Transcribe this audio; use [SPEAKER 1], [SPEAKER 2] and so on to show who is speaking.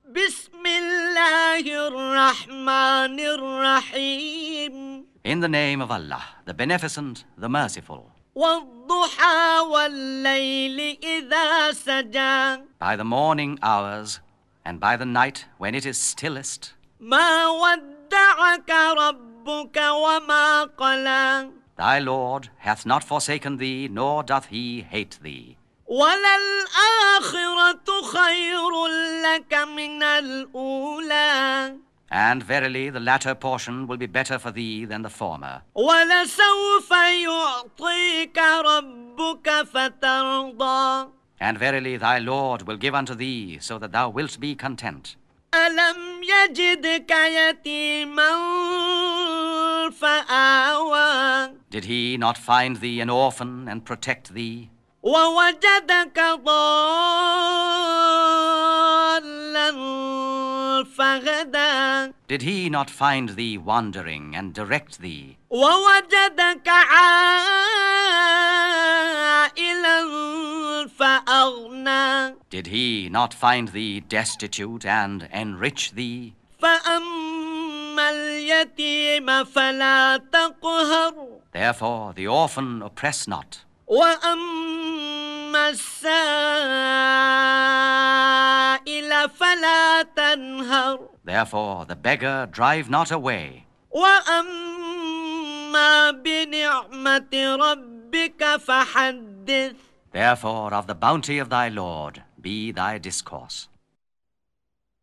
[SPEAKER 1] بسم الله الرحمن الرحيم.
[SPEAKER 2] In the name of Allah, the Beneficent, the Merciful.
[SPEAKER 1] والضحى والليل إذا سجى.
[SPEAKER 2] By the morning hours, and by the night when it is stillest.
[SPEAKER 1] ما ودعك ربك وما قلى.
[SPEAKER 2] Thy Lord hath not forsaken thee, nor doth he hate thee.
[SPEAKER 1] وللآخرة خير لك من الأولى.
[SPEAKER 2] And verily the latter portion will be better for thee than the former.
[SPEAKER 1] ولسوف يعطيك ربك فترضى.
[SPEAKER 2] And verily thy Lord will give unto thee, so that thou wilt be content.
[SPEAKER 1] ألم يجدك يتيما فآوى.
[SPEAKER 2] Did he not find thee an orphan and protect thee?
[SPEAKER 1] ووجدك ضالا فهدى.
[SPEAKER 2] Did he not find thee wandering and direct thee?
[SPEAKER 1] ووجدك عائلا فأغنى.
[SPEAKER 2] Did he not find thee destitute and enrich thee?
[SPEAKER 1] فأما اليتيم فلا تقهر.
[SPEAKER 2] Therefore the orphan oppress not.
[SPEAKER 1] وأما السائل فلا تنهر.
[SPEAKER 2] Therefore the beggar drive not away.
[SPEAKER 1] وأما بنعمة ربك فحدث.
[SPEAKER 2] Therefore of the bounty of thy Lord be thy discourse.